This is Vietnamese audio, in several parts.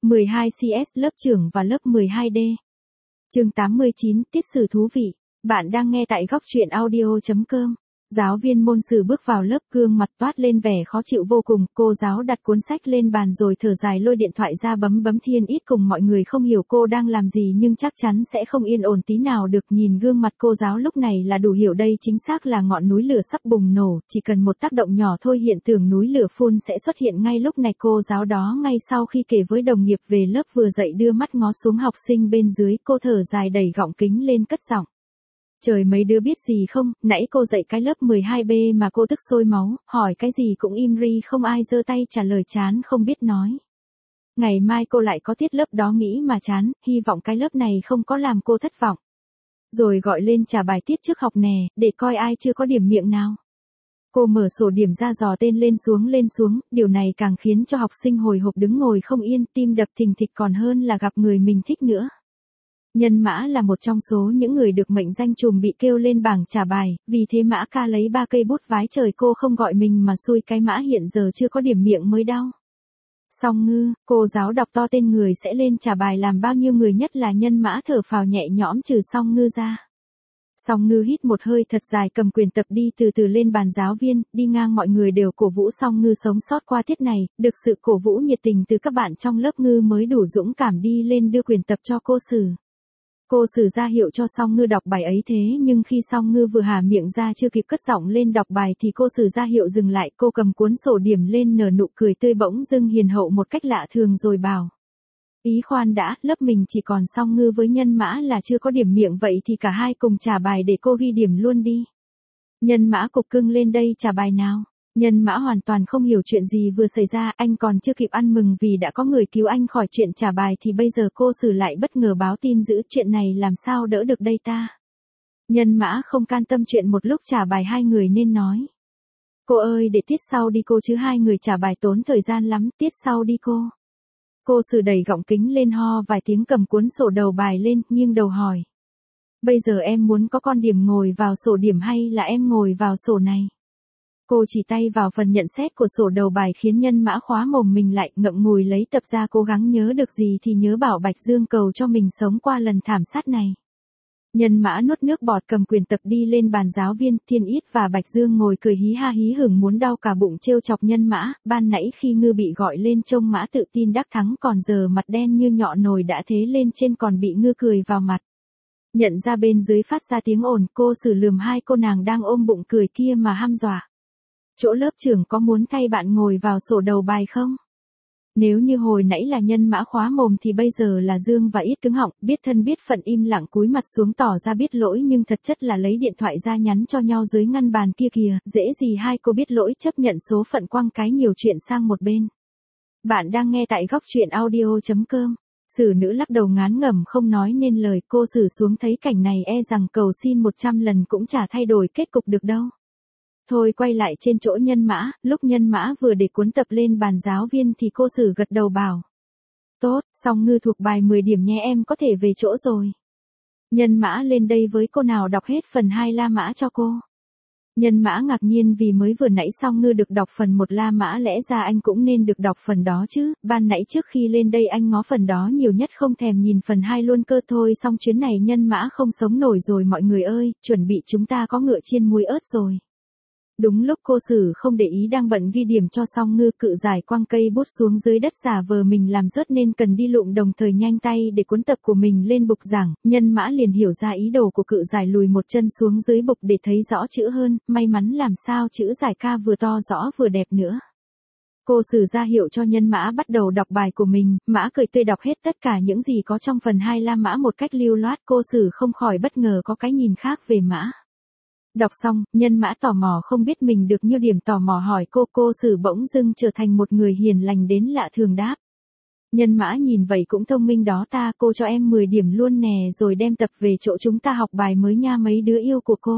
12CS lớp trưởng và lớp 12D. Chương 89, tiết sử thú vị. Bạn đang nghe tại góc truyện audio.com. Giáo viên môn sử bước vào lớp, gương mặt toát lên vẻ khó chịu vô cùng. Cô giáo đặt cuốn sách lên bàn rồi thở dài lôi điện thoại ra bấm thiên ít cùng mọi người không hiểu cô đang làm gì nhưng chắc chắn sẽ không yên ổn tí nào được. Nhìn gương mặt cô giáo lúc này là đủ hiểu đây chính xác là ngọn núi lửa sắp bùng nổ. Chỉ cần một tác động nhỏ thôi hiện tượng núi lửa phun sẽ xuất hiện ngay lúc này. Cô giáo đó ngay sau khi kể với đồng nghiệp về lớp vừa dậy đưa mắt ngó xuống học sinh bên dưới. Cô thở dài đẩy gọng kính lên cất giọng. Trời, mấy đứa biết gì không, nãy cô dạy cái lớp 12B mà cô tức sôi máu, hỏi cái gì cũng im ri không ai giơ tay trả lời, chán không biết nói. Ngày mai cô lại có tiết lớp đó nghĩ mà chán, hy vọng cái lớp này không có làm cô thất vọng. Rồi gọi lên trả bài tiết trước học nè, để coi ai chưa có điểm miệng nào. Cô mở sổ điểm ra dò tên lên xuống, điều này càng khiến cho học sinh hồi hộp đứng ngồi không yên, tim đập thình thịch còn hơn là gặp người mình thích nữa. Nhân Mã là một trong số những người được mệnh danh trùm bị kêu lên bảng trả bài, vì thế Mã ca lấy 3 cây bút vái trời cô không gọi mình mà xui cái Mã hiện giờ chưa có điểm miệng mới đau. Song Ngư, cô giáo đọc to tên người sẽ lên trả bài làm bao nhiêu người, nhất là Nhân Mã thở phào nhẹ nhõm trừ Song Ngư ra. Song Ngư hít một hơi thật dài cầm quyển tập đi từ từ lên bàn giáo viên, đi ngang mọi người đều cổ vũ Song Ngư sống sót qua tiết này, được sự cổ vũ nhiệt tình từ các bạn trong lớp Ngư mới đủ dũng cảm đi lên đưa quyển tập cho cô Sử. Cô Sử ra hiệu cho Song Ngư đọc bài ấy, thế nhưng khi Song Ngư vừa há miệng ra chưa kịp cất giọng lên đọc bài thì cô Sử ra hiệu dừng lại. Cô cầm cuốn sổ điểm lên nở nụ cười tươi bỗng dưng hiền hậu một cách lạ thường rồi bảo. Ý khoan đã, lớp mình chỉ còn Song Ngư với Nhân Mã là chưa có điểm miệng, vậy thì cả hai cùng trả bài để cô ghi điểm luôn đi. Nhân Mã cục cưng lên đây trả bài nào. Nhân Mã hoàn toàn không hiểu chuyện gì vừa xảy ra, anh còn chưa kịp ăn mừng vì đã có người cứu anh khỏi chuyện trả bài thì bây giờ cô Sử lại bất ngờ báo tin dữ, chuyện này làm sao đỡ được đây ta. Nhân Mã không can tâm chuyện một lúc trả bài hai người nên nói. Cô ơi, để tiết sau đi cô, chứ hai người trả bài tốn thời gian lắm, tiết sau đi cô. Cô Sử đẩy gọng kính lên ho vài tiếng cầm cuốn sổ đầu bài lên, nghiêng đầu hỏi. Bây giờ em muốn có con điểm ngồi vào sổ điểm hay là em ngồi vào sổ này? Cô chỉ tay vào phần nhận xét của sổ đầu bài khiến Nhân Mã khóa mồm mình lại, ngậm ngùi lấy tập ra cố gắng nhớ được gì thì nhớ bảo Bạch Dương cầu cho mình sống qua lần thảm sát này. Nhân Mã nuốt nước bọt cầm quyền tập đi lên bàn giáo viên. Thiên Ít và Bạch Dương ngồi cười hí ha hí hửng muốn đau cả bụng trêu chọc Nhân Mã. Ban nãy khi Ngư bị gọi lên trông Mã tự tin đắc thắng, còn giờ mặt đen như nhọ nồi đã thế lên trên còn bị Ngư cười vào mặt. Nhận ra bên dưới phát ra tiếng ồn, cô Sử lườm hai cô nàng đang ôm bụng cười kia mà hăm dọa. Chỗ lớp trưởng có muốn thay bạn ngồi vào sổ đầu bài không? Nếu như hồi nãy là Nhân Mã khóa mồm thì bây giờ là Dương và Ít cứng họng, biết thân biết phận im lặng cúi mặt xuống tỏ ra biết lỗi nhưng thật chất là lấy điện thoại ra nhắn cho nhau dưới ngăn bàn kia kìa. Dễ gì hai cô biết lỗi chấp nhận số phận quăng cái nhiều chuyện sang một bên. Bạn đang nghe tại góc truyện audio.com. Sử nữ lắc đầu ngán ngẩm không nói nên lời. Cô Sử xuống thấy cảnh này e rằng cầu xin 100 lần cũng chả thay đổi kết cục được đâu. Thôi quay lại trên chỗ Nhân Mã, lúc Nhân Mã vừa để cuốn tập lên bàn giáo viên thì cô Sử gật đầu bảo. Tốt, Song Ngư thuộc bài 10 điểm nhé, em có thể về chỗ rồi. Nhân Mã lên đây với cô nào đọc hết phần 2 La Mã cho cô. Nhân Mã ngạc nhiên vì mới vừa nãy Song Ngư được đọc phần 1 La Mã, lẽ ra anh cũng nên được đọc phần đó chứ, ban nãy trước khi lên đây anh ngó phần đó nhiều nhất không thèm nhìn phần 2 luôn cơ. Thôi xong chuyến này Nhân Mã không sống nổi rồi mọi người ơi, chuẩn bị chúng ta có ngựa chiên muối ớt rồi. Đúng lúc cô Sử không để ý đang bận ghi điểm cho Song Ngư, cự giải quăng cây bút xuống dưới đất giả vờ mình làm rớt nên cần đi lụm, đồng thời nhanh tay để cuốn tập của mình lên bục giảng. Nhân Mã liền hiểu ra ý đồ của cự giải, lùi một chân xuống dưới bục để thấy rõ chữ hơn, may mắn làm sao chữ giải ca vừa to rõ vừa đẹp nữa. Cô Sử ra hiệu cho Nhân Mã bắt đầu đọc bài của mình, Mã cười tươi đọc hết tất cả những gì có trong phần 2 La Mã một cách lưu loát. Cô Sử không khỏi bất ngờ có cái nhìn khác về Mã. Đọc xong, Nhân Mã tò mò không biết mình được nhiêu điểm, tò mò hỏi cô Sử bỗng dưng trở thành một người hiền lành đến lạ thường đáp. Nhân Mã nhìn vậy cũng thông minh đó ta, cô cho em 10 điểm luôn nè rồi đem tập về chỗ chúng ta học bài mới nha mấy đứa yêu của cô.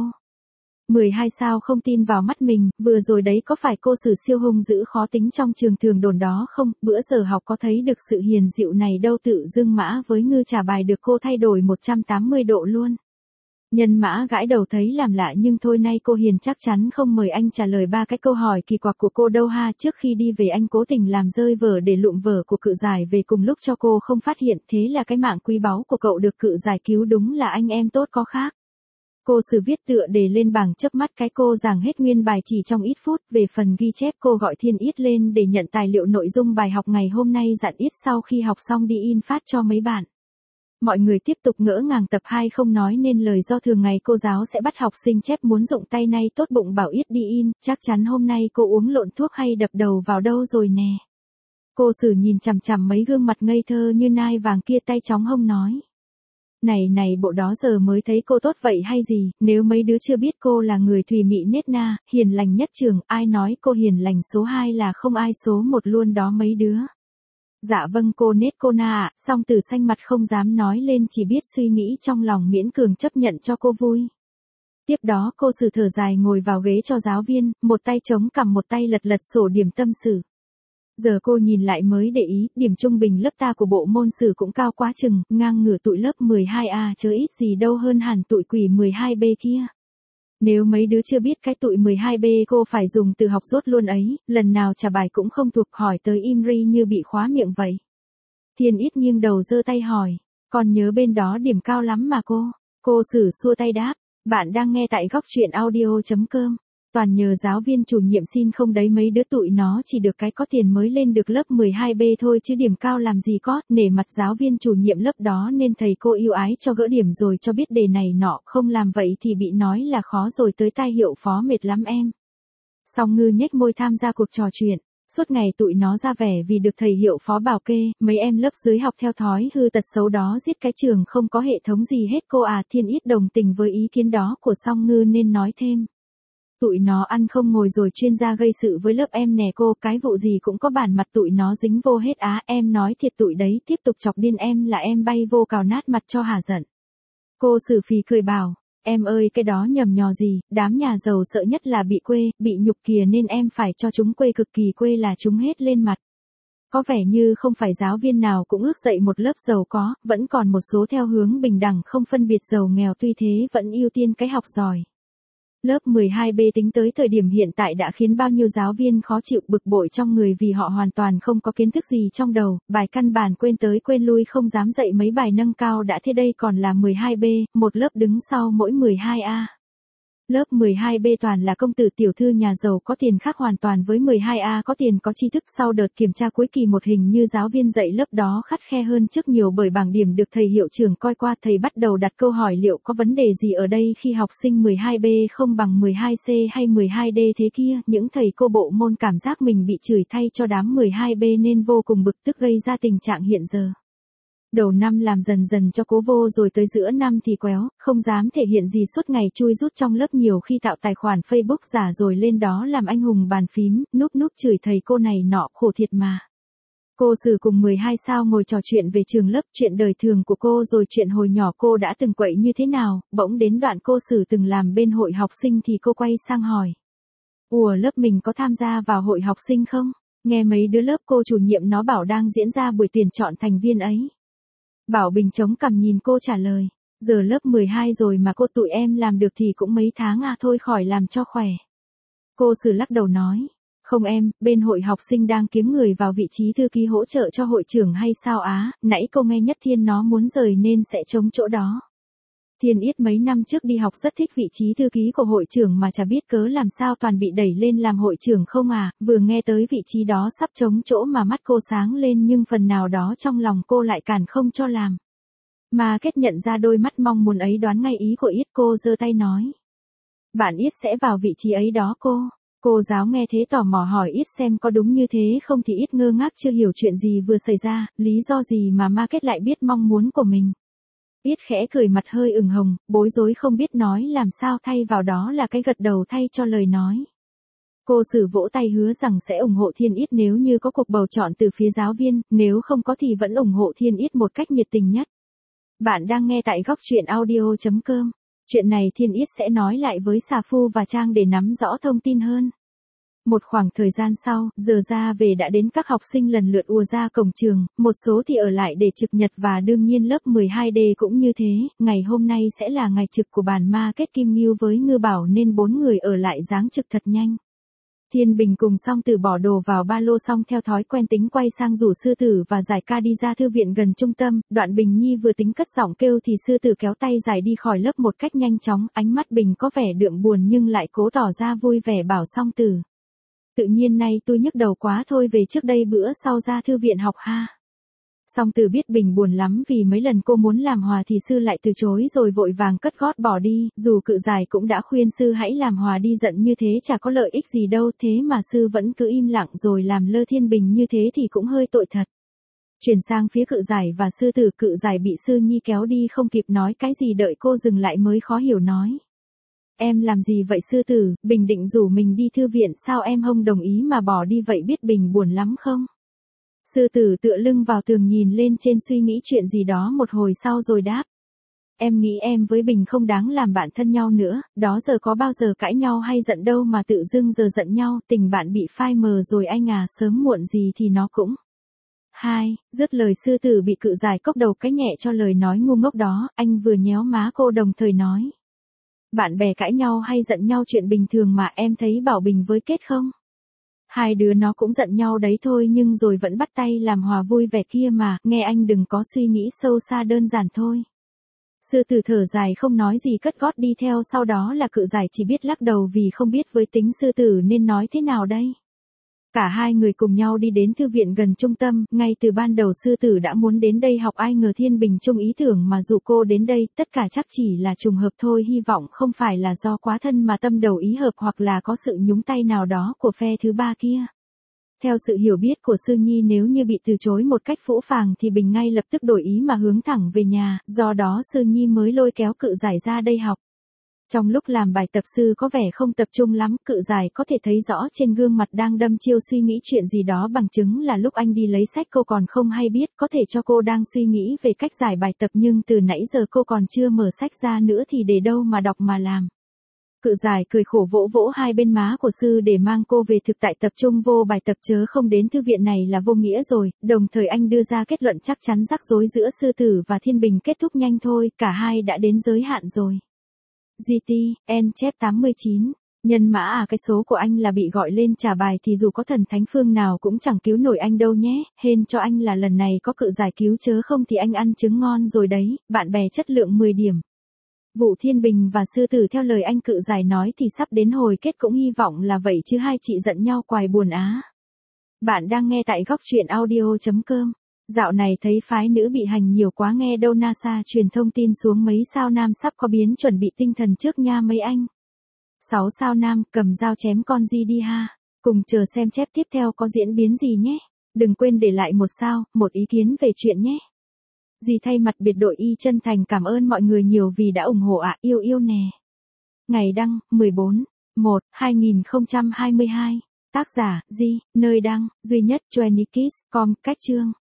12 sao không tin vào mắt mình, vừa rồi đấy có phải cô Sử siêu hung dữ khó tính trong trường thường đồn đó không, bữa giờ học có thấy được sự hiền dịu này đâu, tự dưng Mã với Ngư trả bài được cô thay đổi 180 độ luôn. Nhân Mã gãi đầu thấy làm lạ nhưng thôi nay cô Hiền chắc chắn không mời anh trả lời ba cái câu hỏi kỳ quặc của cô đâu ha. Trước khi đi về anh cố tình làm rơi vở để lụm vở của cự giải về cùng lúc cho cô không phát hiện, thế là cái mạng quý báu của cậu được cự giải cứu, đúng là anh em tốt có khác. Cô Sử viết tựa đề lên bảng, chớp mắt cái cô giảng hết nguyên bài chỉ trong ít phút. Về phần ghi chép cô gọi Thiên Yết lên để nhận tài liệu nội dung bài học ngày hôm nay, dặn Yết sau khi học xong đi in phát cho mấy bạn. Mọi người tiếp tục ngỡ ngàng. Tập 2 không nói nên lời do thường ngày cô giáo sẽ bắt học sinh chép muốn dụng tay, nay tốt bụng bảo Yết đi in, chắc chắn hôm nay cô uống lộn thuốc hay đập đầu vào đâu rồi nè. Cô Sử nhìn chằm chằm mấy gương mặt ngây thơ như nai vàng kia, tay chóng hông nói. Này bộ đó giờ mới thấy cô tốt vậy hay gì, nếu mấy đứa chưa biết cô là người thùy mị nết na, hiền lành nhất trường, ai nói cô hiền lành số 2 là không ai số 1 luôn đó mấy đứa. Dạ vâng cô nết cô na ạ. Song Tử xanh mặt không dám nói lên, chỉ biết suy nghĩ trong lòng miễn cường chấp nhận cho cô vui. Tiếp đó cô Sử thở dài ngồi vào ghế cho giáo viên, một tay chống cằm một tay lật lật sổ điểm tâm sử. Giờ cô nhìn lại mới để ý, điểm trung bình lớp ta của bộ môn sử cũng cao quá chừng, ngang ngửa tụi lớp 12A chớ ít gì đâu hơn hẳn tụi quỷ 12B kia. Nếu mấy đứa chưa biết cái tụi 12B cô phải dùng từ học rốt luôn ấy, lần nào trả bài cũng không thuộc, hỏi tới im ri như bị khóa miệng vậy. Thiên Yết nghiêng đầu giơ tay hỏi, còn nhớ bên đó điểm cao lắm mà cô. Cô Sử xua tay đáp, bạn đang nghe tại góc truyện audio.com. Toàn nhờ giáo viên chủ nhiệm xin không đấy, mấy đứa tụi nó chỉ được cái có tiền mới lên được lớp 12B thôi chứ điểm cao làm gì có. Nể mặt giáo viên chủ nhiệm lớp đó nên thầy cô yêu ái cho gỡ điểm rồi cho biết đề này nọ, không làm vậy thì bị nói là khó rồi tới tai hiệu phó mệt lắm em. Song Ngư nhếch môi tham gia cuộc trò chuyện. Suốt ngày tụi nó ra vẻ vì được thầy hiệu phó bảo kê, mấy em lớp dưới học theo thói hư tật xấu đó giết cái trường không có hệ thống gì hết cô à. Thiên Yết đồng tình với ý kiến đó của Song Ngư nên nói thêm. Tụi nó ăn không ngồi rồi chuyên gia gây sự với lớp em nè cô, cái vụ gì cũng có bản mặt tụi nó dính vô hết á, em nói thiệt tụi đấy tiếp tục chọc điên em là em bay vô cào nát mặt cho hả giận. Cô Sử phì cười bảo, em ơi cái đó nhầm nhò gì, đám nhà giàu sợ nhất là bị quê, bị nhục kìa nên em phải cho chúng quê cực kỳ quê là chúng hết lên mặt. Có vẻ như không phải giáo viên nào cũng ước dạy một lớp giàu có, vẫn còn một số theo hướng bình đẳng không phân biệt giàu nghèo, tuy thế vẫn ưu tiên cái học giỏi. Lớp 12B tính tới thời điểm hiện tại đã khiến bao nhiêu giáo viên khó chịu bực bội trong người vì họ hoàn toàn không có kiến thức gì trong đầu, bài căn bản quên tới quên lui, không dám dạy mấy bài nâng cao đã thế đây còn là 12B, một lớp đứng sau mỗi 12A. Lớp 12B toàn là công tử tiểu thư nhà giàu có tiền, khác hoàn toàn với 12A có tiền có tri thức. Sau đợt kiểm tra cuối kỳ một hình như giáo viên dạy lớp đó khắt khe hơn trước nhiều bởi bảng điểm được thầy hiệu trưởng coi qua, thầy bắt đầu đặt câu hỏi liệu có vấn đề gì ở đây khi học sinh 12B không bằng 12C hay 12D thế kia. Những thầy cô bộ môn cảm giác mình bị chửi thay cho đám 12B nên vô cùng bực tức, gây ra tình trạng hiện giờ. Đầu năm làm dần dần cho cố vô rồi tới giữa năm thì quéo, không dám thể hiện gì suốt ngày chui rút trong lớp, nhiều khi tạo tài khoản Facebook giả rồi lên đó làm anh hùng bàn phím, núp chửi thầy cô này nọ, khổ thiệt mà. Cô Sử cùng 12 sao ngồi trò chuyện về trường lớp, chuyện đời thường của cô rồi chuyện hồi nhỏ cô đã từng quậy như thế nào, bỗng đến đoạn cô Sử từng làm bên hội học sinh thì cô quay sang hỏi. Ủa lớp mình có tham gia vào hội học sinh không? Nghe mấy đứa lớp cô chủ nhiệm nó bảo đang diễn ra buổi tuyển chọn thành viên ấy. Bảo Bình chống cằm nhìn cô trả lời, giờ lớp 12 rồi mà cô, tụi em làm được thì cũng mấy tháng à, thôi khỏi làm cho khỏe. Cô Sử lắc đầu nói, không em, bên hội học sinh đang kiếm người vào vị trí thư ký hỗ trợ cho hội trưởng hay sao á, nãy cô nghe Nhất Thiên nó muốn rời nên sẽ trống chỗ đó. Thiên Yết mấy năm trước đi học rất thích vị trí thư ký của hội trưởng mà chả biết cớ làm sao toàn bị đẩy lên làm hội trưởng không à, vừa nghe tới vị trí đó sắp trống chỗ mà mắt cô sáng lên nhưng phần nào đó trong lòng cô lại cản không cho làm. Mà Kết nhận ra đôi mắt mong muốn ấy đoán ngay ý của Yết, cô giơ tay nói. Bạn Yết sẽ vào vị trí ấy đó cô. Cô giáo nghe thế tò mò hỏi Yết xem có đúng như thế không thì Yết ngơ ngác chưa hiểu chuyện gì vừa xảy ra, lý do gì mà Kết lại biết mong muốn của mình. Yết khẽ cười, mặt hơi ửng hồng, bối rối không biết nói làm sao, thay vào đó là cái gật đầu thay cho lời nói. Cô Sử vỗ tay hứa rằng sẽ ủng hộ Thiên Yết nếu như có cuộc bầu chọn từ phía giáo viên, nếu không có thì vẫn ủng hộ Thiên Yết một cách nhiệt tình nhất. Bạn đang nghe tại góc truyện audio.com. Chuyện này Thiên Yết sẽ nói lại với Xà Phu và Trang để nắm rõ thông tin hơn. Một khoảng thời gian sau, giờ ra về đã đến, các học sinh lần lượt ùa ra cổng trường, một số thì ở lại để trực nhật và đương nhiên lớp 12D cũng như thế, ngày hôm nay sẽ là ngày trực của bàn ma kết Kim Ngưu với Ngư Bảo nên 4 người ở lại giáng trực thật nhanh. Thiên Bình cùng Song Tử bỏ đồ vào ba lô xong theo thói quen tính quay sang rủ Sư Tử và Giải Ca đi ra thư viện gần trung tâm, Đoạn Bình Nhi vừa tính cất giọng kêu thì Sư Tử kéo tay Giải đi khỏi lớp một cách nhanh chóng, ánh mắt Bình có vẻ đượm buồn nhưng lại cố tỏ ra vui vẻ bảo Song Tử. Tự nhiên nay tôi nhức đầu quá thôi, về trước đây bữa sau ra thư viện học ha. Song Tử biết Bình buồn lắm vì mấy lần cô muốn làm hòa thì Sư lại từ chối rồi vội vàng cất gót bỏ đi, dù Cự Giải cũng đã khuyên Sư hãy làm hòa đi, giận như thế chả có lợi ích gì đâu, thế mà Sư vẫn cứ im lặng rồi làm lơ Thiên Bình như thế thì cũng hơi tội thật. Chuyển sang phía Cự Giải và Sư Tử, Cự Giải bị Sư Nhi kéo đi không kịp nói cái gì, đợi cô dừng lại mới khó hiểu nói. Em làm gì vậy Sư Tử, Bình định rủ mình đi thư viện sao em không đồng ý mà bỏ đi vậy, biết Bình buồn lắm không? Sư Tử tựa lưng vào tường nhìn lên trên suy nghĩ chuyện gì đó một hồi sau rồi đáp. Em nghĩ em với Bình không đáng làm bạn thân nhau nữa, đó giờ có bao giờ cãi nhau hay giận đâu mà tự dưng giờ giận nhau, tình bạn bị phai mờ rồi anh à, sớm muộn gì thì nó cũng. Dứt lời Sư Tử bị Cự Giải cốc đầu cái nhẹ cho lời nói ngu ngốc đó, anh vừa nhéo má cô đồng thời nói. Bạn bè cãi nhau hay giận nhau chuyện bình thường mà, em thấy Bảo Bình với Kết không? Hai đứa nó cũng giận nhau đấy thôi nhưng rồi vẫn bắt tay làm hòa vui vẻ kia mà, nghe anh đừng có suy nghĩ sâu xa, đơn giản thôi. Sư Tử thở dài không nói gì cất gót đi theo, sau đó là Cự Giải chỉ biết lắc đầu vì không biết với tính Sư Tử nên nói thế nào đây. Cả hai người cùng nhau đi đến thư viện gần trung tâm, ngay từ ban đầu Sư Tử đã muốn đến đây học, ai ngờ Thiên Bình chung ý tưởng mà dụ cô đến đây, tất cả chắc chỉ là trùng hợp thôi, hy vọng không phải là do quá thân mà tâm đầu ý hợp hoặc là có sự nhúng tay nào đó của phe thứ ba kia. Theo sự hiểu biết của Sư Nhi, nếu như bị từ chối một cách phũ phàng thì Bình ngay lập tức đổi ý mà hướng thẳng về nhà, do đó Sư Nhi mới lôi kéo Cự Giải ra đây học. Trong lúc làm bài tập Sư có vẻ không tập trung lắm, Cự Giải có thể thấy rõ trên gương mặt đang đăm chiêu suy nghĩ chuyện gì đó, bằng chứng là lúc anh đi lấy sách cô còn không hay biết, có thể cho cô đang suy nghĩ về cách giải bài tập nhưng từ nãy giờ cô còn chưa mở sách ra nữa thì để đâu mà đọc mà làm. Cự Giải cười khổ vỗ vỗ hai bên má của Sư để mang cô về thực tại, tập trung vô bài tập chớ không đến thư viện này là vô nghĩa rồi, đồng thời anh đưa ra kết luận chắc chắn rắc rối giữa Sư Tử và Thiên Bình kết thúc nhanh thôi, cả hai đã đến giới hạn rồi. GT, N chép 89, nhân mã à, cái số của anh là bị gọi lên trả bài thì dù có thần thánh phương nào cũng chẳng cứu nổi anh đâu nhé, hên cho anh là lần này có Cự Giải cứu chớ không thì anh ăn trứng ngon rồi đấy, bạn bè chất lượng 10 điểm. Vụ Thiên Bình và Sư Tử theo lời anh Cự Giải nói thì sắp đến hồi kết, cũng hy vọng là vậy chứ hai chị giận nhau quài buồn á. Bạn đang nghe tại góc truyện audio.com. Dạo này thấy phái nữ bị hành nhiều quá, nghe đâu NASA truyền thông tin xuống mấy sao nam sắp có biến, chuẩn bị tinh thần trước nha mấy anh. 6 sao nam, cầm dao chém con gì đi ha. Cùng chờ xem chép tiếp theo có diễn biến gì nhé. Đừng quên để lại một sao, một ý kiến về chuyện nhé. Dì thay mặt biệt đội Y chân thành cảm ơn mọi người nhiều vì đã ủng hộ ạ, yêu yêu nè. Ngày đăng, 14/1/2022. Tác giả, Di, nơi đăng, duy nhất, Joannikis, com, cách chương.